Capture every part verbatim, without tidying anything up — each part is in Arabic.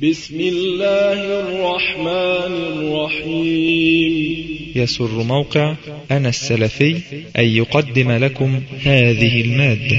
بسم الله الرحمن الرحيم. يسر موقع أنا السلفي أن يقدم لكم هذه المادة.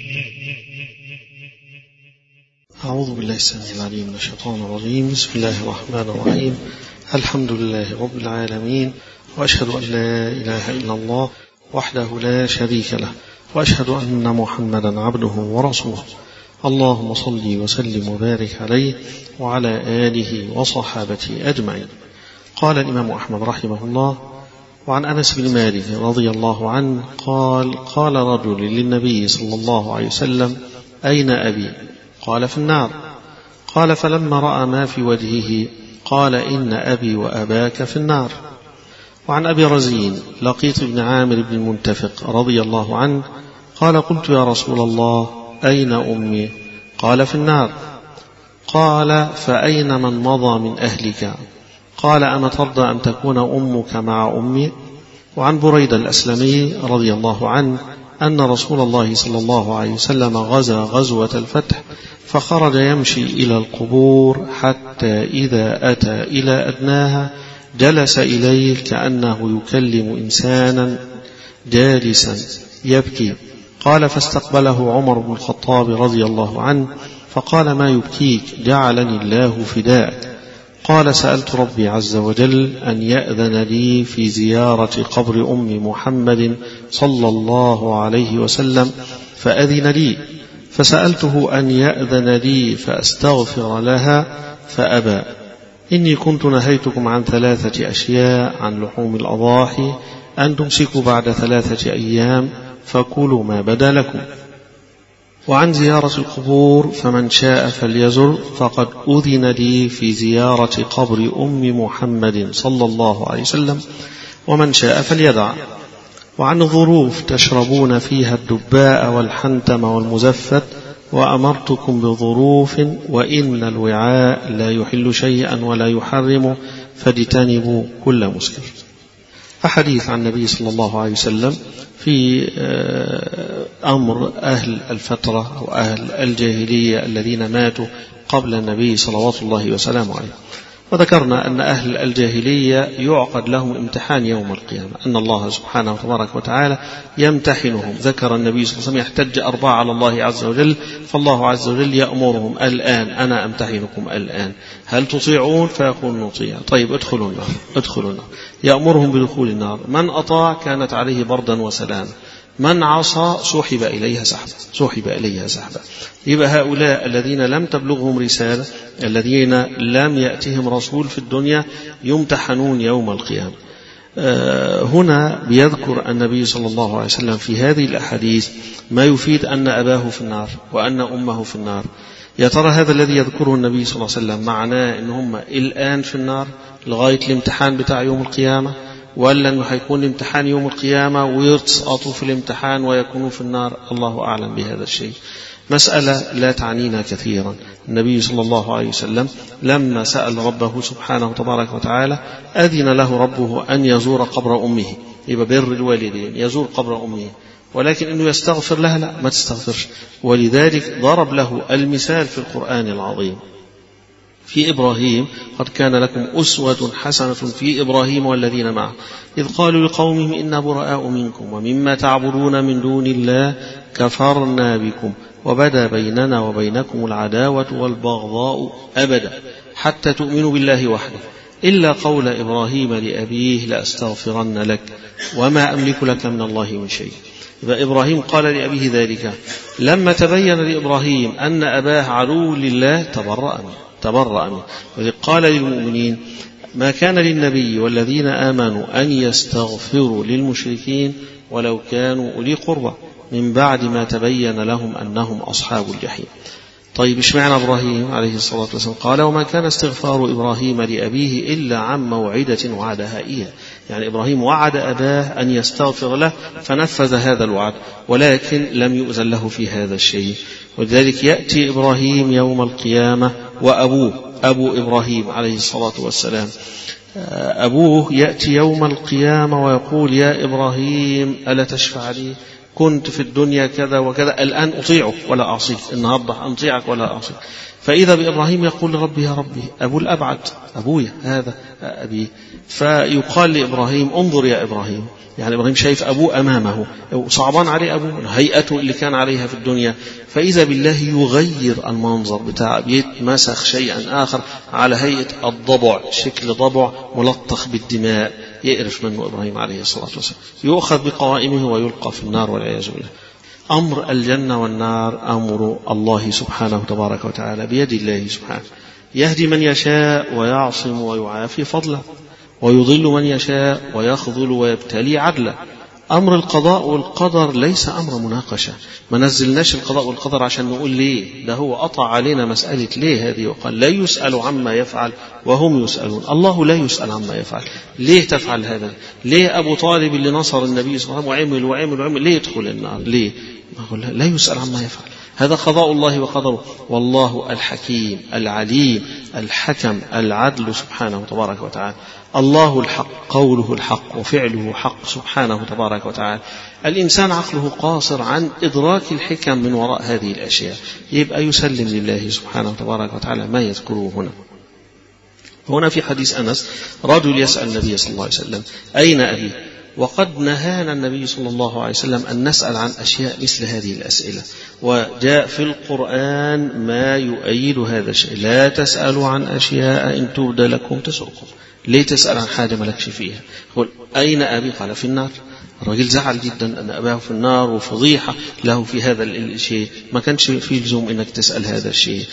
أعوذ بالله السميع العليم من الشيطان الرجيم. بسم الله الرحمن الرحيم. الحمد لله رب العالمين، وأشهد أن لا إله إلا الله وحده لا شريك له، وأشهد أن محمدا عبده ورسوله. اللهم صل وسلم وبارك عليه وعلى آله وصحابته أجمعين. قال الإمام أحمد رحمه الله: وعن أنس بن مالك رضي الله عنه قال: قال رجل للنبي صلى الله عليه وسلم: أين أبي؟ قال: في النار. قال: فلما رأى ما في وجهه قال: إن أبي وأباك في النار. وعن أبي رزين لقيط بن عامر بن المنتفق رضي الله عنه قال: قلت يا رسول الله أين أمي؟ قال: في النار. قال: فأين من مضى من أهلك؟ قال: أما ترضى أن تكون أمك مع أمي؟ وعن بريدة الأسلمي رضي الله عنه أن رسول الله صلى الله عليه وسلم غزا غزوة الفتح، فخرج يمشي إلى القبور حتى إذا أتى إلى أدناها جلس إليه كأنه يكلم إنسانا جالسا يبكي. قال: فاستقبله عمر بن الخطاب رضي الله عنه فقال: ما يبكيك؟ جعلني الله فداءك. قال: سألت ربي عز وجل أن يأذن لي في زيارة قبر أم محمد صلى الله عليه وسلم فأذن لي، فسألته أن يأذن لي فأستغفر لها فأبى. إني كنت نهيتكم عن ثلاثة أشياء: عن لحوم الأضاحي، أن تمسكوا بعد ثلاثة أيام، فكلوا ما بدا لكم. وعن زيارة القبور، فمن شاء فليزر، فقد أذن لي في زيارة قبر أم محمد صلى الله عليه وسلم، ومن شاء فليدع. وعن ظروف تشربون فيها الدباء والحنتم والمزفت، وأمرتكم بظروف، وإن الوعاء لا يحل شيئا ولا يحرم، فاجتنبوا كل مسكر. أحاديث عن النبي صلى الله عليه وسلم في أمر أهل الفترة أو أهل الجاهلية الذين ماتوا قبل النبي صلوات الله وسلامه عليه. وذكرنا أن أهل الجاهلية يعقد لهم امتحان يوم القيامة، أن الله سبحانه وتبارك وتعالى يمتحنهم. ذكر النبي صلى الله عليه وسلم يحتج أربعة على الله عز وجل، فالله عز وجل يأمرهم: الآن أنا أمتحنكم الآن، هل تطيعون؟ فيقول نطيع. طيب ادخلوا النار، ادخلوا النار. يأمرهم بدخول النار، من أطاع كانت عليه بردا وسلام، من عصى سحب إليها سحبا، سحب إليها سحبا. يبقى هؤلاء الذين لم تبلغهم رسالة، الذين لم يأتهم رسول في الدنيا، يمتحنون يوم القيامة. آه هنا بيذكر النبي صلى الله عليه وسلم في هذه الأحاديث ما يفيد أن أباه في النار وأن أمه في النار. يا ترى هذا الذي يذكره النبي صلى الله عليه وسلم معناه إن هم الآن في النار لغاية الامتحان بتاع يوم القيامة، ولا أنه حيكون الامتحان يوم القيامة ويسقطوا في الامتحان ويكونوا في النار؟ الله أعلم بهذا الشيء، مسألة لا تعنينا كثيرا. النبي صلى الله عليه وسلم لما سأل ربه سبحانه تبارك وتعالى أذن له ربه أن يزور قبر أمه، يبقى بر الوالدين، يزور قبر أمه، ولكن أنه يستغفر لها لا، ما تستغفرش. ولذلك ضرب له المثال في القرآن العظيم في إبراهيم: قد كان لكم أسوة حسنة في إبراهيم والذين معه إذ قالوا لقومهم إنا براء منكم ومما تعبدون من دون الله كفرنا بكم وبدا بيننا وبينكم العداوة والبغضاء أبدا حتى تؤمنوا بالله وحده إلا قول إبراهيم لأبيه لأستغفرن لك وما أملك لك من الله من شيء. إبراهيم قال لأبيه ذلك لما تبين لإبراهيم أن أباه عدو لله تبرأ منه تبرأ منه. وذلك قال للمؤمنين: ما كان للنبي والذين آمنوا أن يستغفروا للمشركين ولو كانوا أولي قربى من بعد ما تبين لهم أنهم أصحاب الجحيم. طيب اشمعنى إبراهيم عليه الصلاة والسلام؟ قال: وما كان استغفار إبراهيم لأبيه إلا عن موعدة وعدها إياه. يعني إبراهيم وعد أباه أن يستغفر له فنفذ هذا الوعد، ولكن لم يؤذن له في هذا الشيء. ولذلك يأتي إبراهيم يوم القيامة وأبوه أبو إبراهيم عليه الصلاة والسلام أبوه يأتي يوم القيامة ويقول: يا إبراهيم ألا تشفع لي؟ كنت في الدنيا كذا وكذا، الآن أطيعك ولا أعصيك، النهاردة أطيعك ولا أعصيك. فإذا بإبراهيم يقول ربي يا ربي، أبو الأبعد، أبويا هذا أبي. فيقال لإبراهيم انظر يا إبراهيم، يعني إبراهيم شايف أبوه أمامه، صعبان عليه أبوه، هيئته اللي كان عليها في الدنيا. فإذا بالله يغير المنظر بتاع، بيتمسخ شيئا آخر على هيئة الضبع، شكل ضبع ملطخ بالدماء، يقرف منه إبراهيم عليه الصلاة والسلام، يؤخذ بقوائمه ويلقى في النار والعياذ بالله. أمر الجنة والنار أمر الله سبحانه تبارك وتعالى بيد الله سبحانه، يهدي من يشاء ويعصم ويعافي فضله، ويضل من يشاء ويخذل ويبتلي عدله. أمر القضاء والقدر ليس أمر مناقشة، ما نزلناش القضاء والقدر عشان نقول ليه، ده هو قطع علينا مسألة ليه هذه، وقال لا يسأل عما يفعل وهم يسألون. الله لا يسأل عما يفعل، ليه تفعل هذا؟ ليه أبو طالب اللي نصر النبي صلى الله عليه وسلم وعمل وعمل وعمل ليه يدخل النار؟ ليه؟ لا يسأل عما يفعل، هذا قضاء الله وقدره، والله الحكيم العليم الحكم العدل سبحانه تبارك وتعالى. الله الحق، قوله الحق وفعله حق سبحانه تبارك وتعالى. الإنسان عقله قاصر عن إدراك الحكم من وراء هذه الأشياء، يبقى يسلم لله سبحانه تبارك وتعالى ما يذكره هنا. هنا في حديث أنس رجل يسأل النبي صلى الله عليه وسلم أين أبي؟ وقد نهانا النبي صلى الله عليه وسلم أن نسأل عن أشياء مثل هذه الأسئلة، وجاء في القرآن ما يؤيد هذا الشيء. لا تسألوا عن أشياء إن تبد لكم تسؤكم. ليه تسأل عن حاجة ملكش فيها؟ قل أين أبي؟ قال في النار. الرجل زعل جدا أن أباه في النار، وفضيحة له في هذا الشيء، ما كانش في لزوم أنك تسأل هذا الشيء.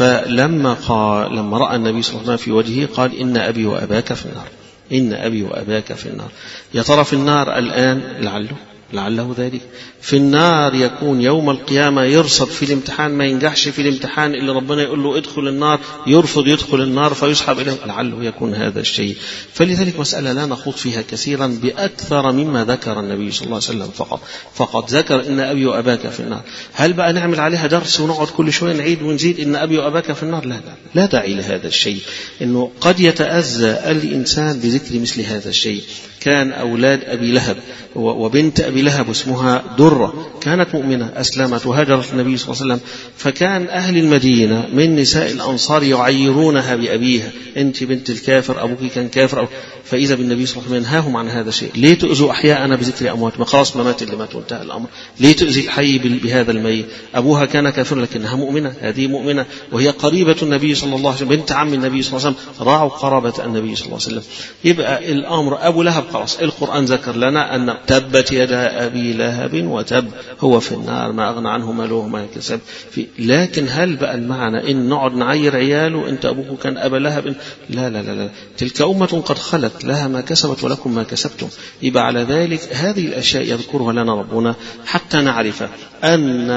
فلما قال لما رأى النبي صلى الله عليه وسلم في وجهه قال إن أبي وأباك في النار، إن أبي وأباك في النار. يا ترى في النار الآن؟ لعله لعله ذلك. في النار يكون يوم القيامة يرصد في الامتحان، ما ينجحش في الامتحان اللي ربنا يقول له ادخل النار، يرفض يدخل النار فيسحب إليه، لعله يكون هذا الشيء. فلذلك مسألة لا نخوض فيها كثيرا بأكثر مما ذكر النبي صلى الله عليه وسلم فقط. فقط ذكر إن أبي وأباك في النار. هل بقى نعمل عليها درس ونقعد كل شوية نعيد ونزيد إن أبي وأباك في النار؟ لا لا لا داعي لهذا الشيء. إنه قد يتأذى الإنسان بذكر مثل هذا الشيء. كان أولاد أبي لهب وبنت أبي لهب اسمها درة، كانت مؤمنة أسلمت وهاجرت النبي صلى الله عليه وسلم، فكان أهل المدينة من نساء الأنصار يعيرونها بأبيها، أنت بنت الكافر، أبوك كان كافر. أو فإذا بالنبي صلى الله عليه وسلم ينهاهم عن هذا الشيء. ليه تؤذوا أحياءنا بذكر أموات؟ ما خلاص ما مات اللي مات وانتهى الأمر. ليه تؤذي الحي بهذا الميت؟ أبوها كان كافر لكنها مؤمنة، هذه مؤمنة وهي قريبة النبي صلى الله عليه وسلم، بنت عم النبي صلى الله عليه وسلم، راعوا قرابة النبي صلى الله عليه وسلم. يبقى الأمر أبو لهب خلاص، القرآن ذكر لنا أن تبت يدا أبي لهب وتب، هو في النار ما أغنى عنه ماله وما كسب. لكن هل بقى المعنى إن نقعد نعير عياله أنت أبوك كان أبا لهب؟ لا لا لا لا، تلك أمة قد خلت لها ما كسبت ولكم ما كسبتم. يبقى على ذلك هذه الأشياء يذكرها لنا ربنا حتى نعرف أن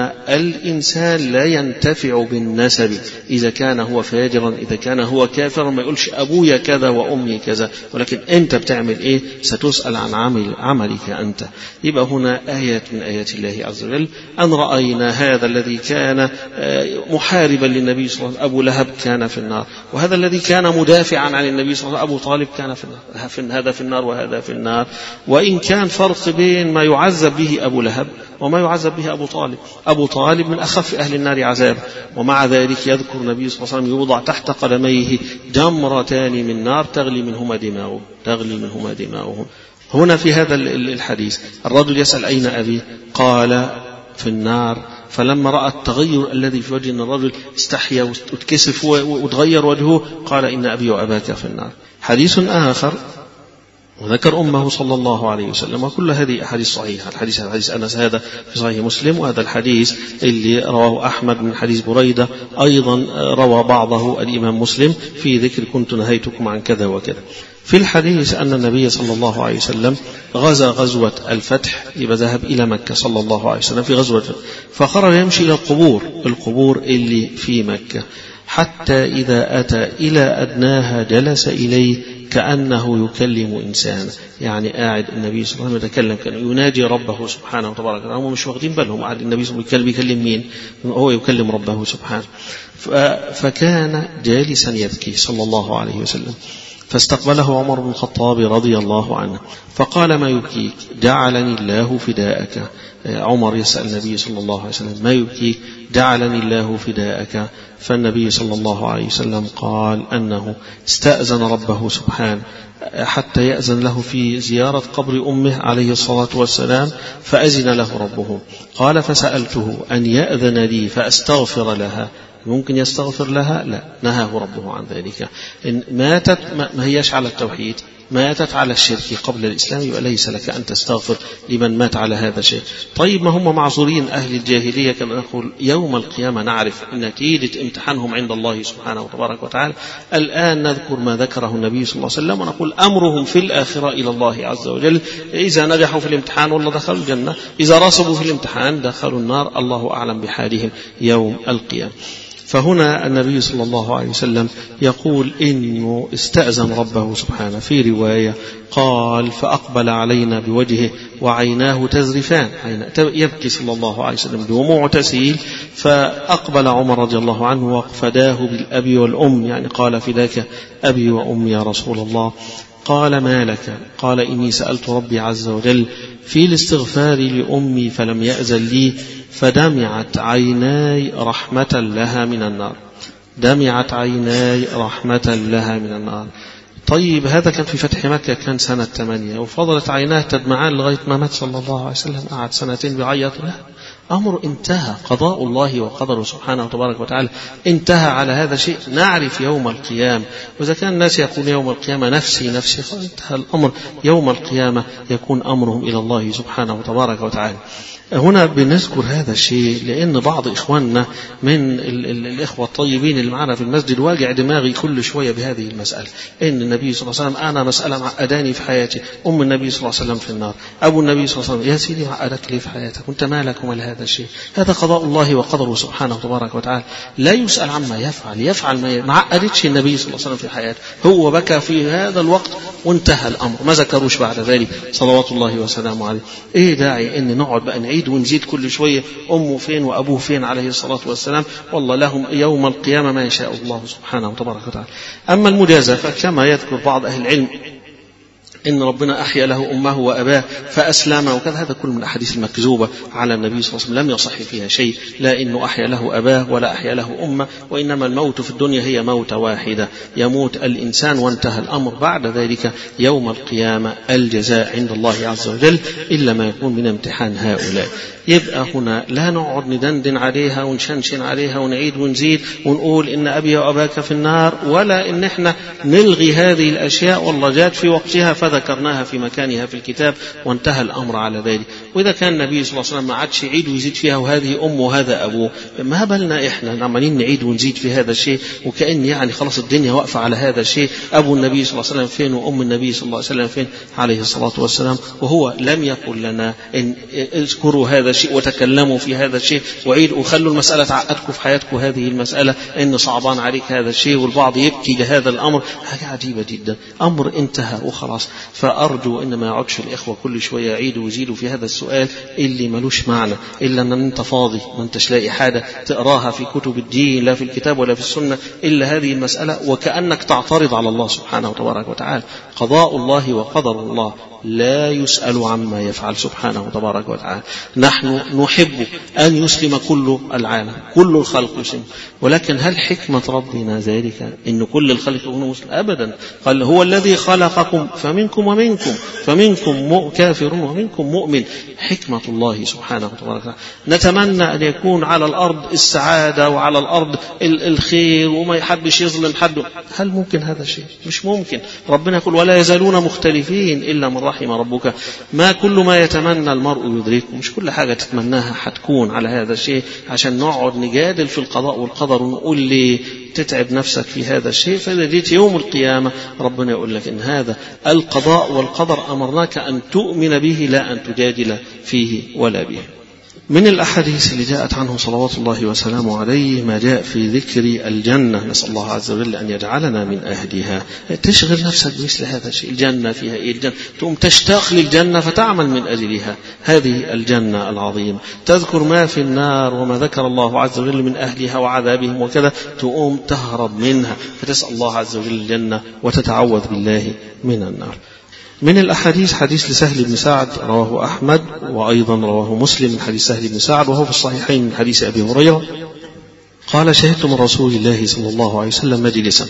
الإنسان لا ينتفع بالنسب إذا كان هو فاجرا، إذا كان هو كافرا، ما يقولش أبويا كذا وأمي كذا، ولكن أنت بتعمل إيه ستسأل عن عمل عملك أنت. يبقى هنا آيات من آيات الله عز وجل. أن رأينا هذا الذي كان محاربا للنبي صلى الله عليه وسلم أبو لهب كان في النار، وهذا الذي كان مدافعا عن النبي صلى الله عليه وسلم أبو طالب كان في النار، هذا في النار وهذا في النار. وإن كان فرق بين ما يعذب به أبو لهب وما يعذب به أبو طالب. أبو طالب من أخف أهل النار عذاب، ومع ذلك يذكر النبي صلى الله عليه وسلم يوضع تحت قدميه جمرتان من نار تغلي منهما دماؤه تغلي منهما دماؤهم. هنا في هذا الحديث الرجل يسأل أين أبي؟ قال في النار. فلما رأى التغير الذي في وجه الرجل استحيا واتكسف وتغير وجهه، قال إن أبي وأباك في النار. حديث آخر وذكر أمه صلى الله عليه وسلم، وكل هذه أحاديث صحيحة. الحديث الحديث أنس هذا في صحيح مسلم، وهذا الحديث اللي رواه أحمد من حديث بريدة أيضا روى بعضه الإمام مسلم في ذكر كنت نهيتكم عن كذا وكذا. في الحديث أن النبي صلى الله عليه وسلم غزا غزوة الفتح، يبقى ذهب إلى مكة صلى الله عليه وسلم في غزوة، فخرج يمشي إلى القبور القبور اللي في مكة، حتى إذا أتى إلى أدناها جلس إليه كأنه يكلم إنسان، يعني قاعد النبي صلى الله عليه وسلم يتكلم، كان يناجي ربه سبحانه وتبارك وتعالى، هم مش واخدين بالهم قاعد النبي صلى الله عليه وسلم بيكلم مين؟ هو يكلم ربه سبحانه. فكان جالسا يبكي صلى الله عليه وسلم، فاستقبله عمر بن الخطاب رضي الله عنه فقال: ما يبكيك؟ جعلني الله فداءك. عمر يسأل النبي صلى الله عليه وسلم: ما يبكيك؟ جعلني الله فداءك. فالنبي صلى الله عليه وسلم قال أنه استأذن ربه سبحانه حتى يأذن له في زيارة قبر أمه عليه الصلاة والسلام، فأذن له ربه. قال: فسألته أن يأذن لي فأستغفر لها. ممكن يستغفر لها؟ لا، نهاه ربه عن ذلك. إن ماتت ما هيش على التوحيد، ماتت على الشرك قبل الإسلام، يبقى ليس لك أن تستغفر لمن مات على هذا الشيء. طيب، ما هم معذورين أهل الجاهلية كما نقول يوم القيامة نعرف نتيجة امتحانهم عند الله سبحانه وتبارك وتعالى. الآن نذكر ما ذكره النبي صلى الله عليه وسلم ونقول أمرهم في الآخرة إلى الله عز وجل. إذا نجحوا في الامتحان والله دخلوا الجنة، إذا رسبوا في الامتحان دخلوا النار، الله أعلم بحالهم يوم القيامة. فهنا النبي صلى الله عليه وسلم يقول إنه استأذن ربه سبحانه. في رواية قال: فأقبل علينا بوجهه وعيناه تزرفان، يبكي صلى الله عليه وسلم دموع تسيل. فأقبل عمر رضي الله عنه وفداه بالأبي والأم، يعني قال: فداك أبي وأمي يا رسول الله. قال: ما لك؟ قال: إني سألت ربي عز وجل في الاستغفار لأمي فلم يأذن لي، فدمعت عيناي رحمة لها من النار. دمعت عيناي رحمة لها من النار. طيب، هذا كان في فتح مكة، كان سنة ثمانية، وفضلت عيناه تدمعان لغاية ما مات صلى الله عليه وسلم، قعد سنتين بيعيط له. أمر انتهى، قضاء الله وقدره سبحانه وتبارك وتعالى انتهى على هذا الشيء. نعرف يوم القيامة، وإذا كان الناس يقول يوم القيامة نفسي نفسي، فانتهى الأمر. يوم القيامة يكون أمرهم إلى الله سبحانه وتبارك وتعالى. هنا بنذكر هذا الشيء لأن بعض إخواننا من ال ال الإخوة الطيبين اللي معنا في المسجد واجع دماغي كل شوية بهذه المسألة، إن النبي صلى الله عليه وسلم أنا مسألة معقداني في حياتي، أم النبي صلى الله عليه وسلم في النار، أبو النبي صلى الله عليه وسلم. يا سيدي، معقدك ليه في حياتك؟ وأنت مالك ومال هذا الشيء؟ هذا قضاء الله وقدره سبحانه وتبارك وتعالى، لا يسأل عما يفعل، يفعل ما معقدتش النبي صلى الله عليه وسلم في حياته، هو بكى في هذا الوقت وانتهى الأمر، ما ذكروش بعد ذلك صلوات الله وسلامه عليه. إيه داعي إن نقعد بقى نعيد ونزيد كل شوية أمه فين وأبوه فين عليه الصلاة والسلام؟ والله لهم يوم القيامة ما يشاء الله سبحانه وتبارك وتعالى. أما المجازفة كما يذكر بعض أهل العلم إن ربنا أحيا له أمه وأباه فأسلم وكذا، هذا كل من الأحاديث المكذوبة على النبي صلى الله عليه وسلم، لم يصح فيها شيء، لا إنه أحيا له أباه ولا أحيا له أمه، وإنما الموت في الدنيا هي موتة واحدة، يموت الإنسان وانتهى الأمر. بعد ذلك يوم القيامة الجزاء عند الله عز وجل، إلا ما يكون من امتحان هؤلاء. يبقى هنا لا نقعد ندندن عليها ونشنشن عليها ونعيد ونزيد ونقول إن أبي وأباك في النار، ولا إن إحنا نلغي هذه الأشياء والله جاءت في وقتها فذكرناها في مكانها في الكتاب وانتهى الأمر على ذلك. وإذا كان النبي صلى الله عليه وسلم ما عادش يعيد ويزيد فيها وهذه أم وهذا أبوه، ما بالنا إحنا عمالين نعيد ونزيد في هذا الشيء وكأن يعني خلاص الدنيا واقفة على هذا الشيء. أبو النبي صلى الله عليه وسلم فين وأم النبي صلى الله عليه وسلم فين عليه الصلاة والسلام؟ وهو لم يقل لنا إن اذكروا هذا الشيء وتكلموا في هذا الشيء وعيد وخلوا المسألة تعقدكم في حياتكم هذه المسألة إن صعبان عليك هذا الشيء، والبعض يبكي لهذا الأمر. حاجة عجيبة جدا، أمر انتهى وخلاص. فأرجو إن ما يقعدش الإخوة كل شوية يعيدوا ويزيدوا في هذا السؤال اللي ملوش معنى، إلا أن أنت فاضي ما أنتش لاقي حاجة تقراها في كتب الدين، لا في الكتاب ولا في السنة، إلا هذه المسألة، وكأنك تعترض على الله سبحانه وتبارك وتعالى. قضاء الله وقدر الله لا يسأل عما يفعل سبحانه وتبارك وتعالى. نحن نحب أن يسلم كل العالم، كل الخلق يسلم، ولكن هل حكمة ربنا ذلك إن كل الخلق يكونوا مسلم؟ أبدا. قال هو الذي خلقكم فمنكم ومنكم فمنكم كافر ومنكم مؤمن. حكمة الله سبحانه وتبارك وتعالى. نتمنى أن يكون على الأرض السعادة وعلى الأرض الخير وما يحبش يظلم حد. هل ممكن هذا الشيء؟ مش ممكن. ربنا يقول ولا يزالون مختلفين إلا من رحم ربك. ما كل ما يتمنى المرء يدركه، مش كل حاجة تتمناها حتكون على هذا الشيء عشان نقعد نجادل في القضاء والقدر ونقول لي تتعب نفسك في هذا الشيء. فإذا جيت يوم القيامة ربنا يقول لك إن هذا القضاء والقدر أمرناك أن تؤمن به لا أن تجادل فيه ولا به. من الأحاديث اللي جاءت عنه صلوات الله وسلامه عليه ما جاء في ذكر الجنة، نسأل الله عز وجل أن يجعلنا من أهلها. تشغل نفسك بمثل هذا الشيء، الجنة فيها إيه؟ الجنة تقوم تشتاق للجنة فتعمل من أجلها، هذه الجنة العظيمة. تذكر ما في النار وما ذكر الله عز وجل من أهلها وعذابهم وكذا، تقوم تهرب منها فتسأل الله عز وجل الجنة وتتعوذ بالله من النار. من الأحاديث حديث لسهل بن سعد رواه أحمد وأيضا رواه مسلم من حديث سهل بن سعد وهو في الصحيحين من حديث أبي هريرة قال: شهدت من رسول الله صلى الله عليه وسلم مجلسا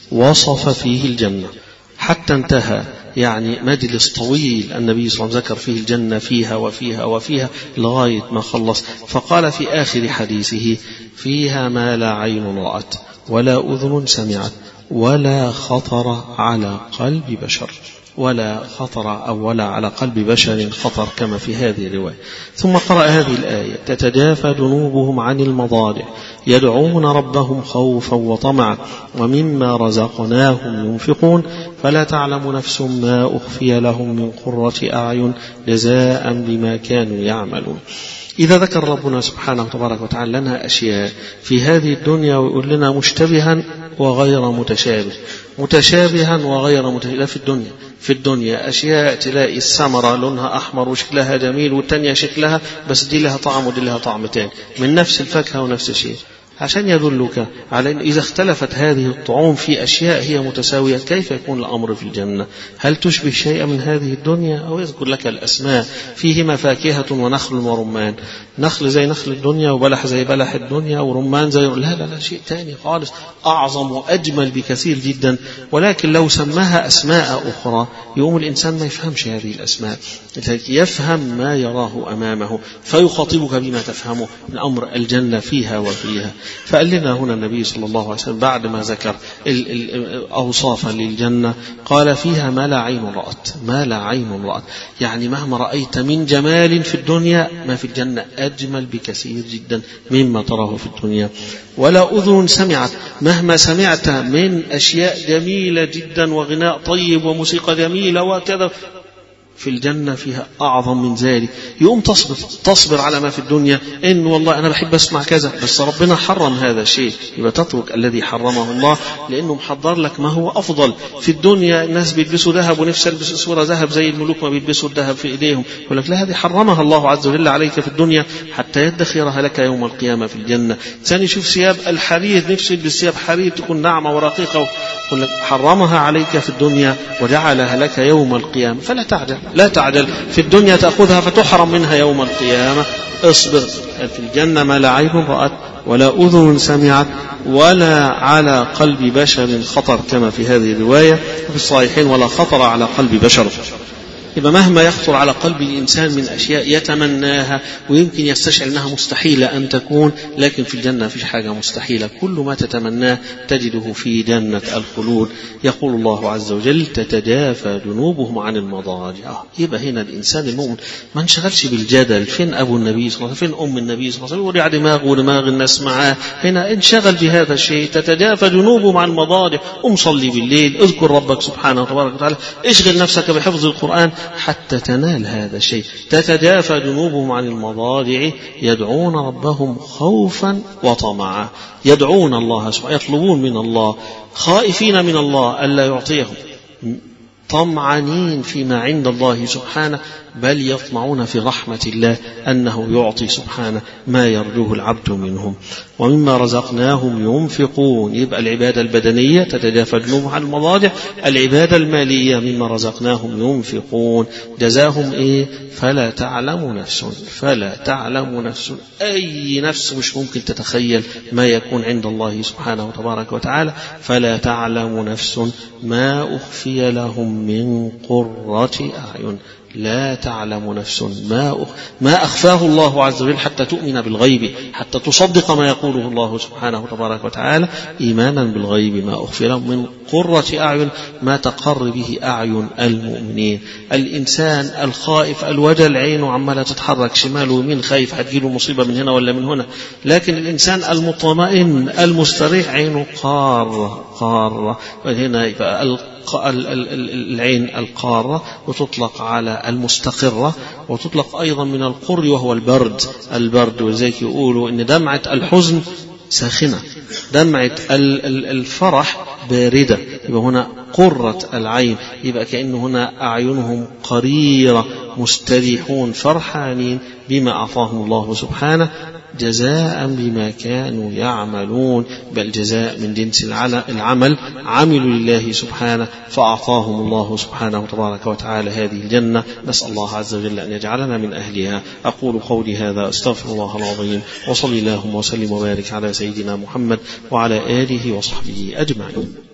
وصف فيه الجنة حتى انتهى، يعني مجلس طويل النبي صلى الله عليه وسلم ذكر فيه الجنة فيها وفيها وفيها لغاية ما خلص، فقال في آخر حديثه: فيها ما لا عين رأت ولا أذن سمعت ولا خطر على قلب بشر، ولا خطر أو ولا على قلب بشر خطر كما في هذه الرواية. ثم قرأ هذه الآية: تتجافى جنوبهم عن المضاجع يدعون ربهم خوفا وطمعا ومما رزقناهم ينفقون فلا تعلم نفس ما أخفي لهم من قرة أعين جزاء بما كانوا يعملون. إذا ذكر ربنا سبحانه وتبارك وتعالى لنا أشياء في هذه الدنيا ويقول لنا مشتبها وغير متشابه، متشابها وغير متشابه في الدنيا في الدنيا أشياء تلاقي الثمرة لونها أحمر وشكلها جميل والتانية شكلها بس دي لها طعم ودي لها طعم تاني من نفس الفاكهة ونفس الشيء، عشان يدلك على أن إذا اختلفت هذه الطعوم في أشياء هي متساوية كيف يكون الأمر في الجنة؟ هل تشبه شيئا من هذه الدنيا؟ أو يذكر لك الأسماء: فيهما فاكهة ونخل ورمان، نخل زي نخل الدنيا وبلح زي بلح الدنيا ورمان زي لا لا لا شيء تاني خالص أعظم وأجمل بكثير جدا. ولكن لو سماها أسماء أخرى يقوم الإنسان ما يفهمش هذه الأسماء، يفهم ما يراه أمامه فيخاطبك بما تفهمه من أمر الجنة فيها وفيها. فقال لنا هنا النبي صلى الله عليه وسلم بعد ما ذكر أوصافا للجنة قال: فيها ما لا عين رأت، ما لا عين رأت، يعني مهما رأيت من جمال في الدنيا ما في الجنة أجمل بكثير جدا مما تراه في الدنيا. ولا أذن سمعت، مهما سمعت من أشياء جميلة جدا وغناء طيب وموسيقى جميلة وكذا، في الجنة فيها أعظم من ذلك. يقوم تصبر تصبر على ما في الدنيا، إن والله أنا بحب أسمع كذا بس ربنا حرم هذا الشيء، يبقى تترك الذي حرمه الله لأنه محضر لك ما هو أفضل. في الدنيا الناس بيلبسوا ذهب ونفسه يلبس صورة ذهب زي الملوك ما بيلبسوا الذهب في إيديهم، يقول لك لا، هذه حرمها الله عز وجل عليك في الدنيا حتى يدخرها لك يوم القيامة في الجنة. ثاني شوف ثياب الحرير، نفسه يلبس ثياب حرير تكون ناعمة ورقيقة، يقول لك حرمها عليك في الدنيا وجعلها لك يوم القيامة، فلا تعجل لا تعجل في الدنيا تأخذها فتحرم منها يوم القيامة. اصبر، في الجنة ما لا عين رأت ولا أذن سمعت ولا على قلب بشر خطر كما في هذه الرواية في الصحيحين: ولا خطر على قلب بشر. يبقى مهما يخطر على قلب الإنسان من أشياء يتمناها ويمكن يستشعر أنها مستحيلة أن تكون، لكن في الجنة فيش حاجة مستحيلة، كل ما تتمناه تجده في جنة الخلود. يقول الله عز وجل: تتجافى جنوبهم عن المضاجع. يبقى هنا الإنسان المؤمن ما انشغلش بالجدل، فين أبو النبي صلى الله عليه وسلم، فين أم النبي صلى الله عليه وسلم، ورع دماغه ودماغ الناس معاه، هنا انشغل بهذا الشيء. تتجافى جنوبهم عن المضاجع، قم صلي بالليل، اذكر ربك سبحانه وتبارك وتعالى، اشغل نفسك بحفظ القرآن حتى تنال هذا الشيء. تتجافى جنوبهم عن المضاجع يدعون ربهم خوفا وطمعا، يدعون الله سبحانه، يطلبون من الله، خائفين من الله ألا يعطيهم، طمعانين فيما عند الله سبحانه، بل يطمعون في رحمة الله أنه يعطي سبحانه ما يرجوه العبد منهم. ومما رزقناهم ينفقون. يبقى العبادة البدنية تتجافى جنوبهم عن المضاجع، العبادة المالية مما رزقناهم ينفقون. جزاهم إيه؟ فلا تعلم نفس، فلا تعلم نفس، أي نفس مش ممكن تتخيل ما يكون عند الله سبحانه وتبارك وتعالى. فلا تعلم نفس ما أخفي لهم من قرة أعين، لا تعلم نفس ما أخ... ما أخفاه الله عز وجل حتى تؤمن بالغيب، حتى تصدق ما يقوله الله سبحانه وتبارك وتعالى إيمانا بالغيب. ما أخفي لهم من قرة أعين، ما تقر به أعين المؤمنين. الإنسان الخائف الوجل عينه عمالة تتحرك شمال ويمين، خايف هتجيله مصيبة من هنا ولا من هنا. لكن الإنسان المطمئن المستريح عينه قارة قارة. وهنا يبقى العين القارة وتطلق على المستقرة، وتطلق أيضا من القر وهو البرد البرد ولذلك يقولوا إن دمعة الحزن ساخنة، دمعة الفرح باردة، يبقى هنا قرة العين، يبقى كأن هنا أعينهم قريرة مستريحون فرحانين بما أعطاهم الله سبحانه جزاء بما كانوا يعملون، بل جزاء من جنس العمل، عملوا لله سبحانه فأعطاهم الله سبحانه تبارك وتعالى هذه الجنة. نسأل الله عز وجل أن يجعلنا من أهلها. أقول قولي هذا أستغفر الله العظيم، وصلي اللهم وسلم وبارك على سيدنا محمد وعلى آله وصحبه أجمعين.